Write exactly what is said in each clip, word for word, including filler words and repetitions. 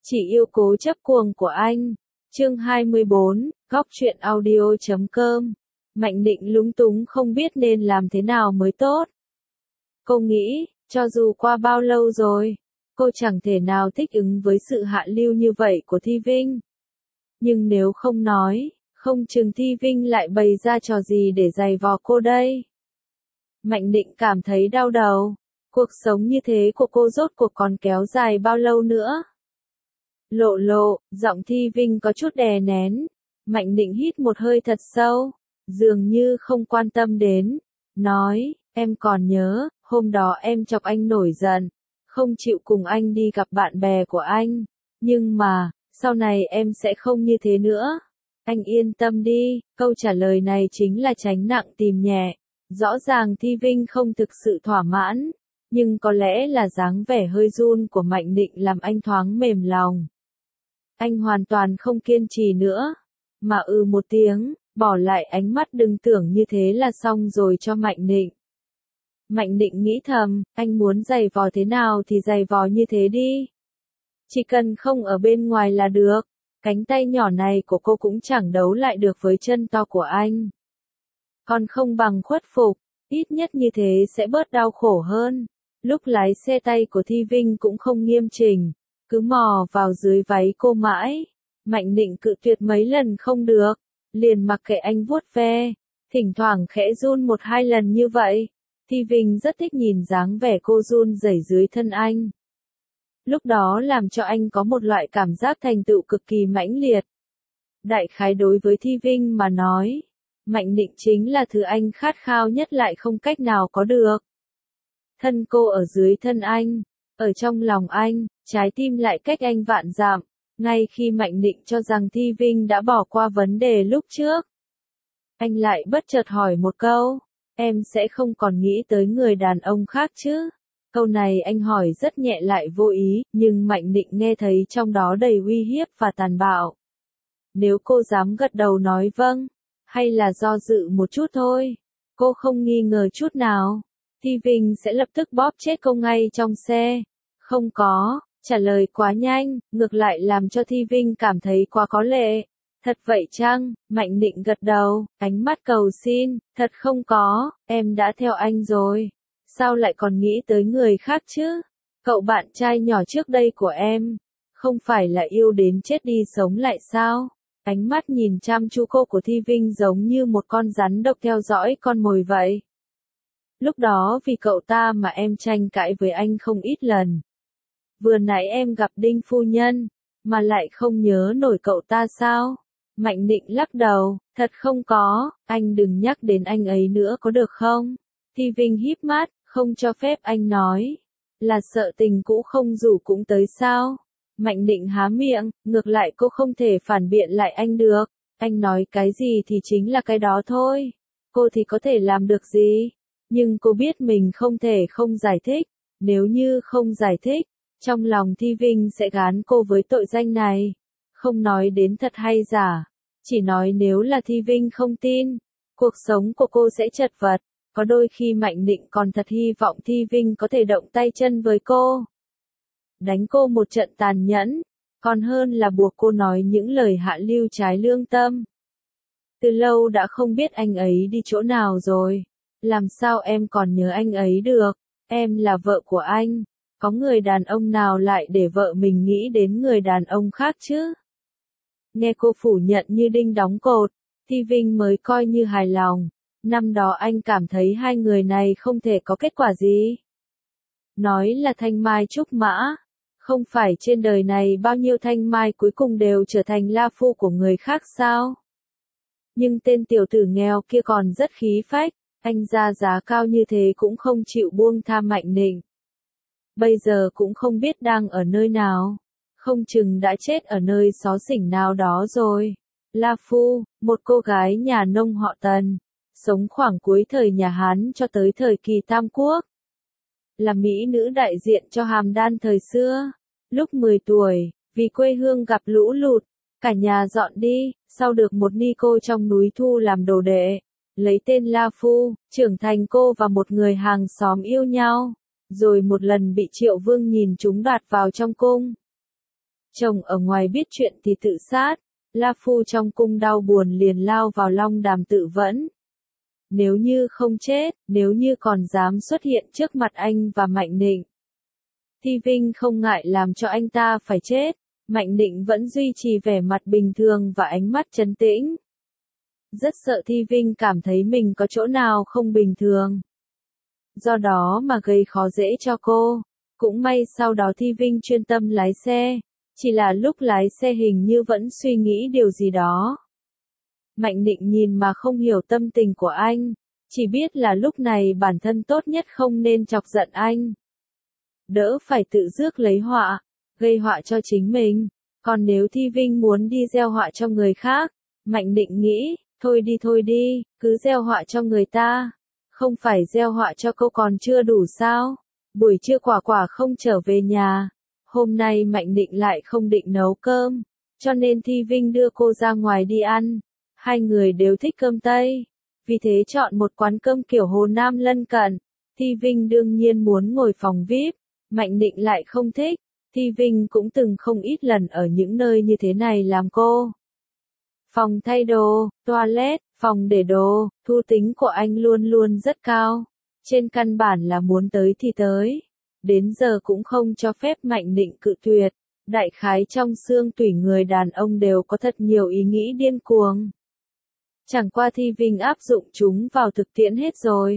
Chỉ yêu cố chấp cuồng của anh. Chương hai mươi bốn, góc truyện audio chấm com. Mạnh Định lúng túng không biết nên làm thế nào mới tốt. Cô nghĩ, cho dù qua bao lâu rồi, cô chẳng thể nào thích ứng với sự hạ lưu như vậy của Thi Vinh. Nhưng nếu không nói, không chừng Thi Vinh lại bày ra trò gì để giày vò cô đây. Mạnh Định cảm thấy đau đầu. Cuộc sống như thế của cô rốt cuộc còn kéo dài bao lâu nữa? Lộ lộ, giọng Thi Vinh có chút đè nén. Mạnh Định hít một hơi thật sâu, dường như không quan tâm đến. Nói, em còn nhớ, hôm đó em chọc anh nổi giận, không chịu cùng anh đi gặp bạn bè của anh. Nhưng mà, sau này em sẽ không như thế nữa. Anh yên tâm đi, câu trả lời này chính là tránh nặng tìm nhẹ. Rõ ràng Thi Vinh không thực sự thỏa mãn, nhưng có lẽ là dáng vẻ hơi run của Mạnh Định làm anh thoáng mềm lòng. Anh hoàn toàn không kiên trì nữa, mà ừ một tiếng, bỏ lại ánh mắt đừng tưởng như thế là xong rồi cho Mạnh Định. Mạnh Định nghĩ thầm, anh muốn giày vò thế nào thì giày vò như thế đi. Chỉ cần không ở bên ngoài là được, cánh tay nhỏ này của cô cũng chẳng đấu lại được với chân to của anh. Còn không bằng khuất phục, ít nhất như thế sẽ bớt đau khổ hơn. Lúc lái xe tay của Thi Vinh cũng không nghiêm chỉnh, cứ mò vào dưới váy cô mãi. Mạnh Định cự tuyệt mấy lần không được, liền mặc kệ anh vuốt ve, thỉnh thoảng khẽ run một hai lần như vậy. Thi Vinh rất thích nhìn dáng vẻ cô run rẩy dưới thân anh. Lúc đó làm cho anh có một loại cảm giác thành tựu cực kỳ mãnh liệt. Đại khái đối với Thi Vinh mà nói, Mạnh Định chính là thứ anh khát khao nhất lại không cách nào có được. Thân cô ở dưới thân anh, ở trong lòng anh, trái tim lại cách anh vạn dặm. Ngay khi Mạnh Định cho rằng Thi Vinh đã bỏ qua vấn đề lúc trước, anh lại bất chợt hỏi một câu, em sẽ không còn nghĩ tới người đàn ông khác chứ? Câu này anh hỏi rất nhẹ lại vô ý, nhưng Mạnh Định nghe thấy trong đó đầy uy hiếp và tàn bạo. Nếu cô dám gật đầu nói vâng, hay là do dự một chút thôi, cô không nghi ngờ chút nào, Thi Vinh sẽ lập tức bóp chết cô ngay trong xe. Không có, trả lời quá nhanh, ngược lại làm cho Thi Vinh cảm thấy quá có lệ. Thật vậy chăng? Mạnh Định gật đầu, ánh mắt cầu xin, thật không có, em đã theo anh rồi. Sao lại còn nghĩ tới người khác chứ? Cậu bạn trai nhỏ trước đây của em, không phải là yêu đến chết đi sống lại sao? Ánh mắt nhìn chăm chú cô của Thi Vinh giống như một con rắn độc theo dõi con mồi vậy. Lúc đó vì cậu ta mà em tranh cãi với anh không ít lần. Vừa nãy em gặp Đinh phu nhân, mà lại không nhớ nổi cậu ta sao? Mạnh Định lắc đầu, thật không có, anh đừng nhắc đến anh ấy nữa có được không? Thi Vinh híp mắt, không cho phép anh nói. Là sợ tình cũ không rủ cũng tới sao? Mạnh Định há miệng, ngược lại cô không thể phản biện lại anh được. Anh nói cái gì thì chính là cái đó thôi. Cô thì có thể làm được gì? Nhưng cô biết mình không thể không giải thích. Nếu như không giải thích, trong lòng Thi Vinh sẽ gán cô với tội danh này. Không nói đến thật hay giả, chỉ nói nếu là Thi Vinh không tin, cuộc sống của cô sẽ chật vật. Có đôi khi Mạnh Định còn thật hy vọng Thi Vinh có thể động tay chân với cô. Đánh cô một trận tàn nhẫn, còn hơn là buộc cô nói những lời hạ lưu trái lương tâm. Từ lâu đã không biết anh ấy đi chỗ nào rồi. Làm sao em còn nhớ anh ấy được? Em là vợ của anh. Có người đàn ông nào lại để vợ mình nghĩ đến người đàn ông khác chứ? Nghe cô phủ nhận như đinh đóng cột, Thi Vinh mới coi như hài lòng. Năm đó anh cảm thấy hai người này không thể có kết quả gì. Nói là thanh mai trúc mã. Không phải trên đời này bao nhiêu thanh mai cuối cùng đều trở thành la phu của người khác sao? Nhưng tên tiểu tử nghèo kia còn rất khí phách, anh ra giá cao như thế cũng không chịu buông tha Mạnh Định. Bây giờ cũng không biết đang ở nơi nào, không chừng đã chết ở nơi xó xỉnh nào đó rồi. La Phu, một cô gái nhà nông họ Tần, sống khoảng cuối thời nhà Hán cho tới thời kỳ Tam Quốc. Là mỹ nữ đại diện cho Hàm Đan thời xưa. Lúc mười tuổi, vì quê hương gặp lũ lụt, cả nhà dọn đi, sau được một ni cô trong núi thu làm đồ đệ. Lấy tên La Phu, trưởng thành cô và một người hàng xóm yêu nhau. Rồi một lần bị Triệu Vương nhìn trúng đoạt vào trong cung. Chồng ở ngoài biết chuyện thì tự sát, La Phu trong cung đau buồn liền lao vào long đàm tự vẫn. Nếu như không chết, nếu như còn dám xuất hiện trước mặt anh và Mạnh Định. Thi Vinh không ngại làm cho anh ta phải chết, Mạnh Định vẫn duy trì vẻ mặt bình thường và ánh mắt trấn tĩnh. Rất sợ Thi Vinh cảm thấy mình có chỗ nào không bình thường. Do đó mà gây khó dễ cho cô. Cũng may sau đó Thi Vinh chuyên tâm lái xe, chỉ là lúc lái xe hình như vẫn suy nghĩ điều gì đó. Mạnh Định nhìn mà không hiểu tâm tình của anh, chỉ biết là lúc này bản thân tốt nhất không nên chọc giận anh. Đỡ phải tự rước lấy họa, gây họa cho chính mình, còn nếu Thi Vinh muốn đi gieo họa cho người khác, Mạnh Định nghĩ, thôi đi thôi đi, cứ gieo họa cho người ta, không phải gieo họa cho cô còn chưa đủ sao? Buổi trưa Quả Quả không trở về nhà, hôm nay Mạnh Định lại không định nấu cơm, cho nên Thi Vinh đưa cô ra ngoài đi ăn. Hai người đều thích cơm Tây, vì thế chọn một quán cơm kiểu Hồ Nam lân cận. Thi Vinh đương nhiên muốn ngồi phòng vi ai pi, Mạnh Định lại không thích. Thi Vinh cũng từng không ít lần ở những nơi như thế này làm cô. Phòng thay đồ, toilet, phòng để đồ, thu tính của anh luôn luôn rất cao. Trên căn bản là muốn tới thì tới. Đến giờ cũng không cho phép Mạnh Định cự tuyệt. Đại khái trong xương tủy người đàn ông đều có thật nhiều ý nghĩ điên cuồng. Chẳng qua Thi Vinh áp dụng chúng vào thực tiễn hết rồi.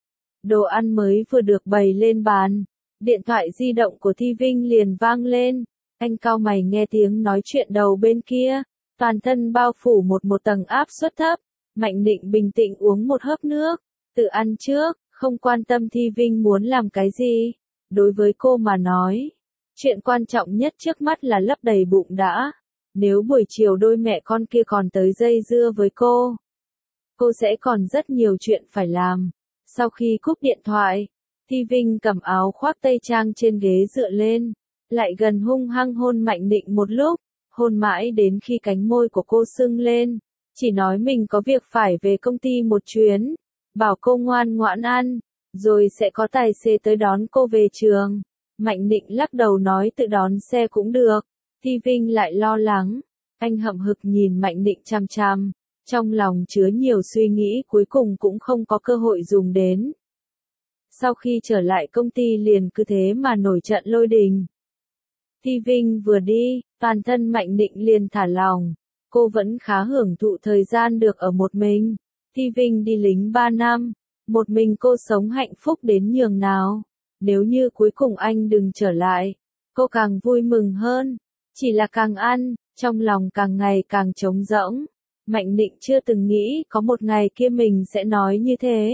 Đồ ăn mới vừa được bày lên bàn, điện thoại di động của Thi Vinh liền vang lên. Anh cau mày nghe tiếng nói chuyện đầu bên kia, toàn thân bao phủ một một tầng áp suất thấp. Mạnh Định bình tĩnh uống một hớp nước, tự ăn trước, không quan tâm Thi Vinh muốn làm cái gì. Đối với cô mà nói, chuyện quan trọng nhất trước mắt là lấp đầy bụng đã. Nếu buổi chiều đôi mẹ con kia còn tới dây dưa với cô, cô sẽ còn rất nhiều chuyện phải làm. Sau khi cúp điện thoại, Thi Vinh cầm áo khoác tây trang trên ghế dựa lên, lại gần hung hăng hôn Mạnh Định một lúc, hôn mãi đến khi cánh môi của cô sưng lên, chỉ nói mình có việc phải về công ty một chuyến, bảo cô ngoan ngoãn ăn, rồi sẽ có tài xế tới đón cô về trường. Mạnh Định lắc đầu nói tự đón xe cũng được. Thi Vinh lại lo lắng, anh hậm hực nhìn Mạnh Định chằm chằm, trong lòng chứa nhiều suy nghĩ cuối cùng cũng không có cơ hội dùng đến. Sau khi trở lại công ty liền cứ thế mà nổi trận lôi đình. Thi Vinh vừa đi, toàn thân Mạnh Định liền thả lỏng, cô vẫn khá hưởng thụ thời gian được ở một mình. Thi Vinh đi lính ba năm, một mình cô sống hạnh phúc đến nhường nào. Nếu như cuối cùng anh đừng trở lại, cô càng vui mừng hơn. Chỉ là càng ăn, trong lòng càng ngày càng trống rỗng. Mạnh Định chưa từng nghĩ có một ngày kia mình sẽ nói như thế.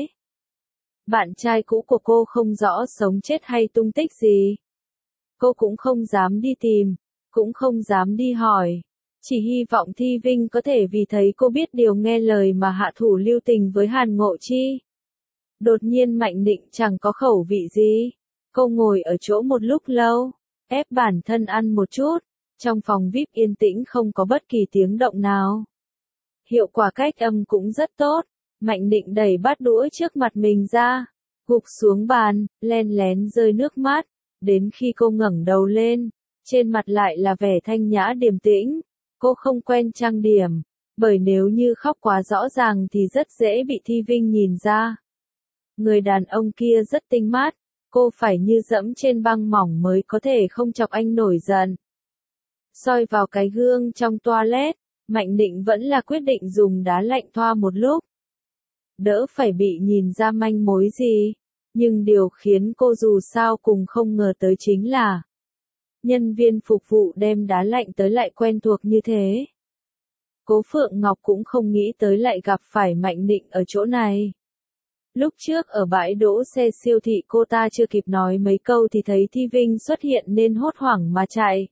Bạn trai cũ của cô không rõ sống chết hay tung tích gì. Cô cũng không dám đi tìm, cũng không dám đi hỏi. Chỉ hy vọng Thi Vinh có thể vì thấy cô biết điều nghe lời mà hạ thủ lưu tình với Hàn Ngộ Chi. Đột nhiên Mạnh Định chẳng có khẩu vị gì. Cô ngồi ở chỗ một lúc lâu, ép bản thân ăn một chút. Trong phòng vi ai pi yên tĩnh không có bất kỳ tiếng động nào. Hiệu quả cách âm cũng rất tốt. Mạnh Định đẩy bát đũa trước mặt mình ra, gục xuống bàn, len lén rơi nước mắt. Đến khi cô ngẩng đầu lên, trên mặt lại là vẻ thanh nhã điềm tĩnh. Cô không quen trang điểm, bởi nếu như khóc quá rõ ràng thì rất dễ bị Thi Vinh nhìn ra. Người đàn ông kia rất tinh mát, cô phải như dẫm trên băng mỏng mới có thể không chọc anh nổi giận. Soi vào cái gương trong toilet, Mạnh Định vẫn là quyết định dùng đá lạnh thoa một lúc. Đỡ phải bị nhìn ra manh mối gì, nhưng điều khiến cô dù sao cùng không ngờ tới chính là nhân viên phục vụ đem đá lạnh tới lại quen thuộc như thế. Cố Phượng Ngọc cũng không nghĩ tới lại gặp phải Mạnh Định ở chỗ này. Lúc trước ở bãi đỗ xe siêu thị cô ta chưa kịp nói mấy câu thì thấy Thi Vinh xuất hiện nên hốt hoảng mà chạy.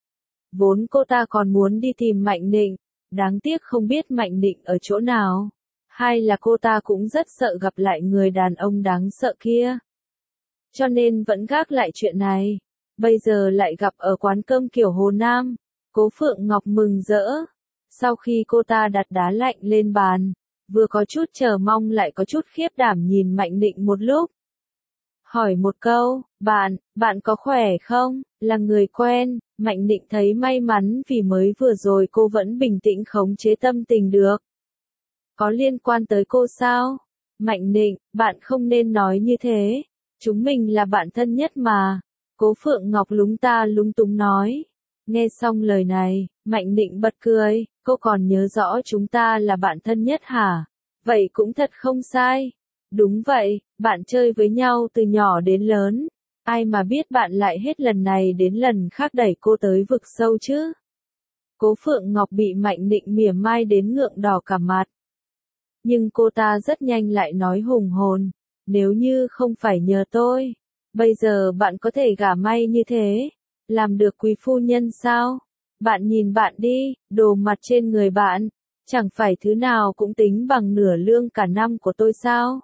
Vốn cô ta còn muốn đi tìm Mạnh Định, đáng tiếc không biết Mạnh Định ở chỗ nào. Hay là cô ta cũng rất sợ gặp lại người đàn ông đáng sợ kia. Cho nên vẫn gác lại chuyện này. Bây giờ lại gặp ở quán cơm kiểu Hồ Nam. Cố Phượng Ngọc mừng rỡ. Sau khi cô ta đặt đá lạnh lên bàn, vừa có chút chờ mong lại có chút khiếp đảm nhìn Mạnh Định một lúc. hỏi một câu, bạn, bạn có khỏe không, là người quen, Mạnh Định thấy may mắn vì mới vừa rồi cô vẫn bình tĩnh khống chế tâm tình được. Có liên quan tới cô sao? Mạnh Định, bạn không nên nói như thế, chúng mình là bạn thân nhất mà. Cố Phượng Ngọc lúng ta lúng túng nói. Nghe xong lời này, Mạnh Định bật cười, cô còn nhớ rõ chúng ta là bạn thân nhất hả? Vậy cũng thật không sai. Đúng vậy, bạn chơi với nhau từ nhỏ đến lớn. Ai mà biết bạn lại hết lần này đến lần khác đẩy cô tới vực sâu chứ? Cố Phượng Ngọc bị Mạnh Định mỉa mai đến ngượng đỏ cả mặt. Nhưng cô ta rất nhanh lại nói hùng hồn, nếu như không phải nhờ tôi, bây giờ bạn có thể gả may như thế, làm được quý phu nhân sao? Bạn nhìn bạn đi, đồ mặt trên người bạn, chẳng phải thứ nào cũng tính bằng nửa lương cả năm của tôi sao?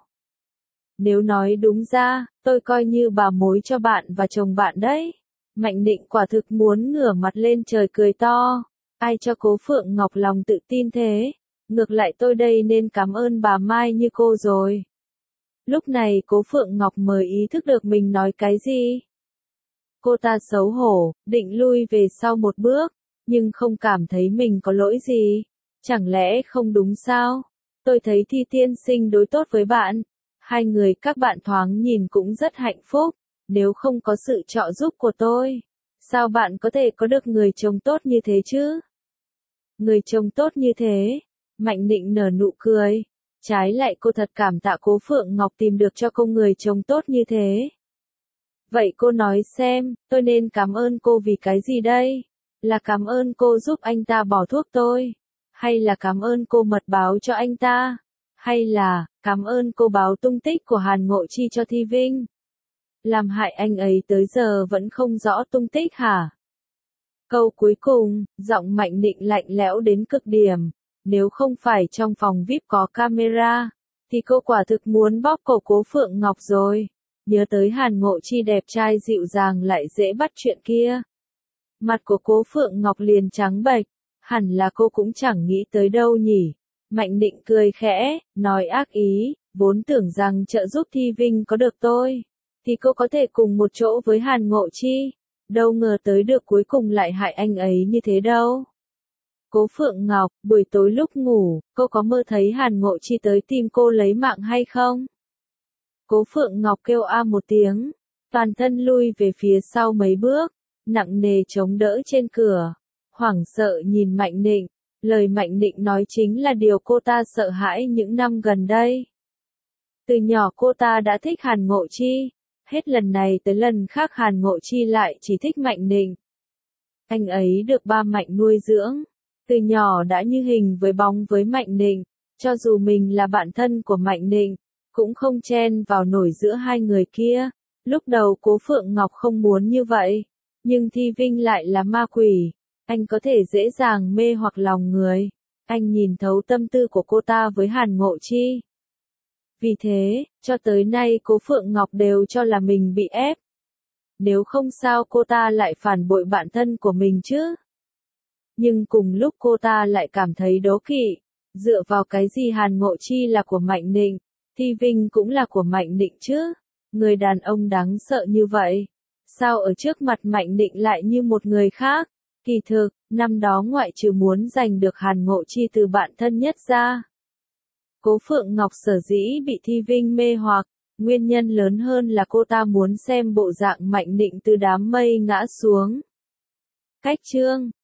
Nếu nói đúng ra, tôi coi như bà mối cho bạn và chồng bạn đấy. Mạnh Định quả thực muốn ngửa mặt lên trời cười to. Ai cho Cố Phượng Ngọc lòng tự tin thế? Ngược lại tôi đây nên cảm ơn bà Mai như cô rồi. Lúc này Cố Phượng Ngọc mới ý thức được mình nói cái gì. Cô ta xấu hổ, định lui về sau một bước, nhưng không cảm thấy mình có lỗi gì. Chẳng lẽ không đúng sao? Tôi thấy Thi tiên sinh đối tốt với bạn. Hai người các bạn thoáng nhìn cũng rất hạnh phúc. Nếu không có sự trợ giúp của tôi, sao bạn có thể có được người chồng tốt như thế chứ? Người chồng tốt như thế. Mạnh Định nở nụ cười. Trái lại cô thật cảm tạ Cố Phượng Ngọc tìm được cho cô người chồng tốt như thế. Vậy cô nói xem, tôi nên cảm ơn cô vì cái gì đây? Là cảm ơn cô giúp anh ta bỏ thuốc tôi? Hay là cảm ơn cô mật báo cho anh ta? Hay là, cảm ơn cô báo tung tích của Hàn Ngộ Chi cho Thi Vinh? Làm hại anh ấy tới giờ vẫn không rõ tung tích hả? Câu cuối cùng, giọng Mạnh Định lạnh lẽo đến cực điểm. Nếu không phải trong phòng vi ai pi có camera, thì cô quả thực muốn bóp cổ Cố Phượng Ngọc rồi. Nhớ tới Hàn Ngộ Chi đẹp trai dịu dàng lại dễ bắt chuyện kia. Mặt của Cố Phượng Ngọc liền trắng bệch, hẳn là cô cũng chẳng nghĩ tới đâu nhỉ. Mạnh Định cười khẽ, nói ác ý, vốn tưởng rằng trợ giúp Thi Vinh có được tôi, thì cô có thể cùng một chỗ với Hàn Ngộ Chi. Đâu ngờ tới được cuối cùng lại hại anh ấy như thế đâu. Cố Phượng Ngọc, buổi tối lúc ngủ, cô có mơ thấy Hàn Ngộ Chi tới tìm cô lấy mạng hay không? Cố Phượng Ngọc kêu a một tiếng, toàn thân lui về phía sau mấy bước, nặng nề chống đỡ trên cửa, hoảng sợ nhìn Mạnh Định. Lời Mạnh Định nói chính là điều cô ta sợ hãi những năm gần đây. Từ nhỏ cô ta đã thích Hàn Ngộ Chi, hết lần này tới lần khác Hàn Ngộ Chi lại chỉ thích Mạnh Định. Anh ấy được ba Mạnh nuôi dưỡng, từ nhỏ đã như hình với bóng với Mạnh Định, cho dù mình là bạn thân của Mạnh Định, cũng không chen vào nổi giữa hai người kia. Lúc đầu Cố Phượng Ngọc không muốn như vậy, nhưng Thi Vinh lại là ma quỷ, anh có thể dễ dàng mê hoặc lòng người. Anh nhìn thấu tâm tư của cô ta với Hàn Ngộ Chi. Vì thế, cho tới nay Cố Phượng Ngọc đều cho là mình bị ép. Nếu không sao cô ta lại phản bội bạn thân của mình chứ? Nhưng cùng lúc cô ta lại cảm thấy đố kỵ, dựa vào cái gì Hàn Ngộ Chi là của Mạnh Định, Thi Vinh cũng là của Mạnh Định chứ? Người đàn ông đáng sợ như vậy, sao ở trước mặt Mạnh Định lại như một người khác? Kỳ thực, năm đó ngoại trừ muốn giành được Hàn Ngộ Chi từ bạn thân nhất ra, Cố Phượng Ngọc sở dĩ bị Thi Vinh mê hoặc, nguyên nhân lớn hơn là cô ta muốn xem bộ dạng Mạnh Định từ đám mây ngã xuống. Cách chương